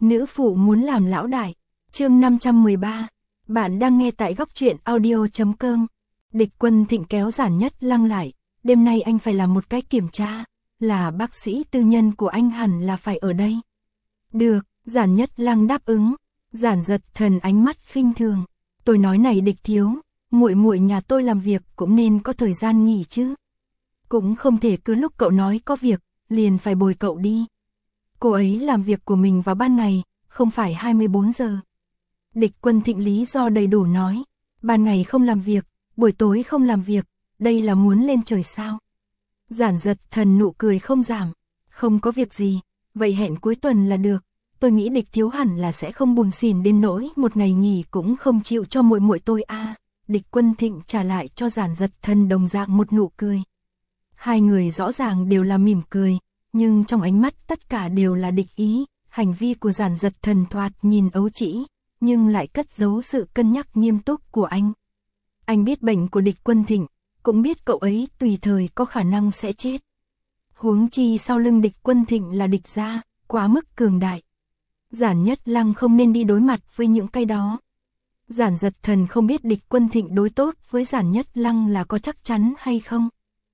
Nữ phụ muốn làm lão đại. Chương 513. Bạn đang nghe tại góc truyện audio.com. Địch Quân Thịnh kéo Giản Nhất Lăng lại. Đêm nay anh phải làm một cái kiểm tra. Là bác sĩ tư nhân của anh hẳn là phải ở đây. Được, Giản Nhất Lăng đáp ứng. Giản Giật Thần ánh mắt khinh thường. Tôi nói này Địch thiếu, muội muội nhà tôi làm việc cũng nên có thời gian nghỉ chứ. Cũng không thể cứ lúc cậu nói có việc, liền phải bồi cậu đi. Cô ấy làm việc của mình vào ban ngày, không phải 24 giờ. Địch Quân Thịnh lý do đầy đủ nói, ban ngày không làm việc, buổi tối không làm việc, đây là muốn lên trời sao? Giản Giật Thần nụ cười không giảm, không có việc gì, vậy hẹn cuối tuần là được. Tôi nghĩ Địch thiếu hẳn là sẽ không buồn xỉn đến nỗi một ngày nghỉ cũng không chịu cho muội muội tôi a. Địch Quân Thịnh trả lại cho Giản Giật Thần đồng dạng một nụ cười. Hai người rõ ràng đều là mỉm cười, nhưng trong ánh mắt tất cả đều là địch ý. Hành vi của Giản Giật Thần thoạt nhìn ấu trĩ, nhưng lại cất giấu sự cân nhắc nghiêm túc của anh. Anh biết bệnh của Địch Quân Thịnh, cũng biết cậu ấy tùy thời có khả năng sẽ chết. Huống chi sau lưng Địch Quân Thịnh là Địch gia, quá mức cường đại. Giản Nhất Lăng không nên đi đối mặt với những cái đó. Giản Giật Thần không biết Địch Quân Thịnh đối tốt với Giản Nhất Lăng là có chắc chắn hay không.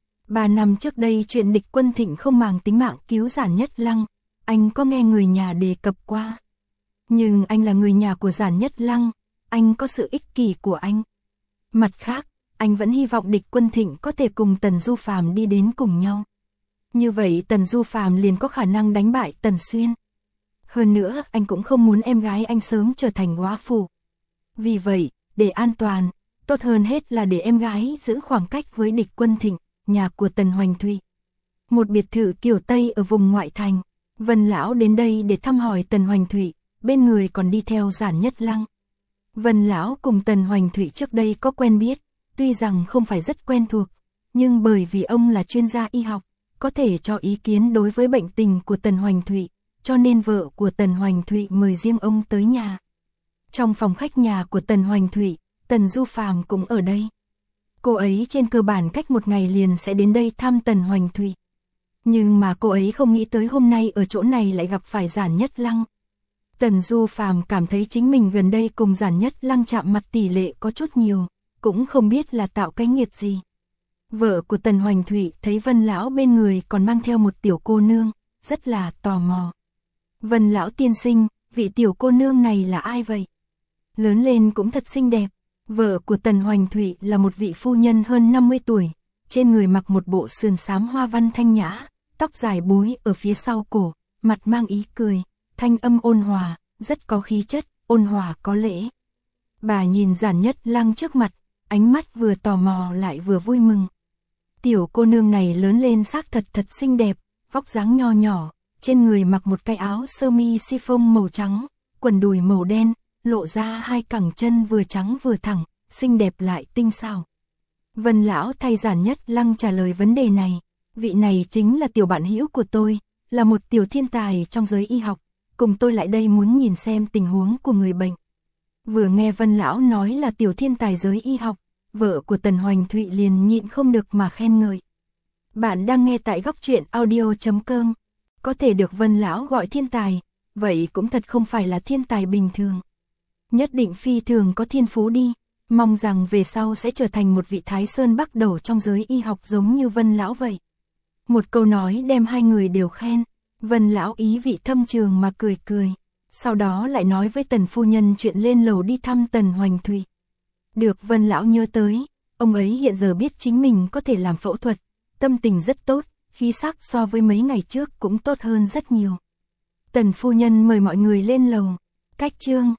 3 năm trước đây chuyện Địch Quân Thịnh không màng tính mạng cứu Giản Nhất Lăng, anh có nghe người nhà đề cập qua. Nhưng anh là người nhà của Giản Nhất Lăng, anh có sự ích kỷ của anh. Mặt khác, anh vẫn hy vọng Địch Quân Thịnh có thể cùng Tần Du Phàm đi đến cùng nhau. Như vậy Tần Du Phàm liền có khả năng đánh bại Tần Xuyên. Hơn nữa, anh cũng không muốn em gái anh sớm trở thành góa phụ. Vì vậy, để an toàn, tốt hơn hết là để em gái giữ khoảng cách với Địch Quân Thịnh, nhà của Tần Hoành Thụy. Một biệt thự kiểu Tây ở vùng ngoại thành. Vân lão đến đây để thăm hỏi Tần Hoành Thụy, bên người còn đi theo Giản Nhất Lăng. Vân lão cùng Tần Hoành Thụy trước đây có quen biết, tuy rằng không phải rất quen thuộc, nhưng bởi vì ông là chuyên gia y học, có thể cho ý kiến đối với bệnh tình của Tần Hoành Thụy, cho nên vợ của Tần Hoành Thụy mời riêng ông tới nhà. Trong phòng khách nhà của Tần Hoành Thụy, Tần Du Phàm cũng ở đây. Cô ấy trên cơ bản cách một ngày liền sẽ đến đây thăm Tần Hoành Thụy. Nhưng mà cô ấy không nghĩ tới hôm nay ở chỗ này lại gặp phải Giản Nhất Lăng. Tần Du Phàm cảm thấy chính mình gần đây cùng Giản Nhất Lăng chạm mặt tỷ lệ có chút nhiều, cũng không biết là tạo cái nghiệt gì. Vợ của Tần Hoành Thụy thấy Vân lão bên người còn mang theo một tiểu cô nương, rất là tò mò. Vân lão tiên sinh, vị tiểu cô nương này là ai vậy? Lớn lên cũng thật xinh đẹp. Vợ của Tần Hoành Thụy là một vị phu nhân hơn 50 tuổi, trên người mặc một bộ sườn xám hoa văn thanh nhã, tóc dài búi ở phía sau cổ, mặt mang ý cười, thanh âm ôn hòa, rất có khí chất, ôn hòa có lễ. Bà nhìn Giản Nhất Lăng trước mặt, ánh mắt vừa tò mò lại vừa vui mừng. Tiểu cô nương này lớn lên xác thật xinh đẹp, vóc dáng nho nhỏ, trên người mặc một cái áo sơ mi chiffon màu trắng, quần đùi màu đen, lộ ra hai cẳng chân vừa trắng vừa thẳng, xinh đẹp lại tinh xảo. Vân lão thay Giản Nhất Lăng trả lời vấn đề này, vị này chính là tiểu bạn hữu của tôi, là một tiểu thiên tài trong giới y học, cùng tôi lại đây muốn nhìn xem tình huống của người bệnh. Vừa nghe Vân lão nói là tiểu thiên tài giới y học, vợ của Tần Hoành Thụy liền nhịn không được mà khen ngợi. Bạn đang nghe tại góc truyện audio.com. Có thể được Vân lão gọi thiên tài, vậy cũng thật không phải là thiên tài bình thường. Nhất định phi thường có thiên phú đi, mong rằng về sau sẽ trở thành một vị Thái Sơn Bắc Đầu trong giới y học giống như Vân lão vậy. Một câu nói đem hai người đều khen, Vân lão ý vị thâm trường mà cười cười, sau đó lại nói với Tần phu nhân chuyện lên lầu đi thăm Tần Hoành Thụy. Được Vân lão nhớ tới, ông ấy hiện giờ biết chính mình có thể làm phẫu thuật, tâm tình rất tốt, khí sắc so với mấy ngày trước cũng tốt hơn rất nhiều. Tần phu nhân mời mọi người lên lầu, cách chương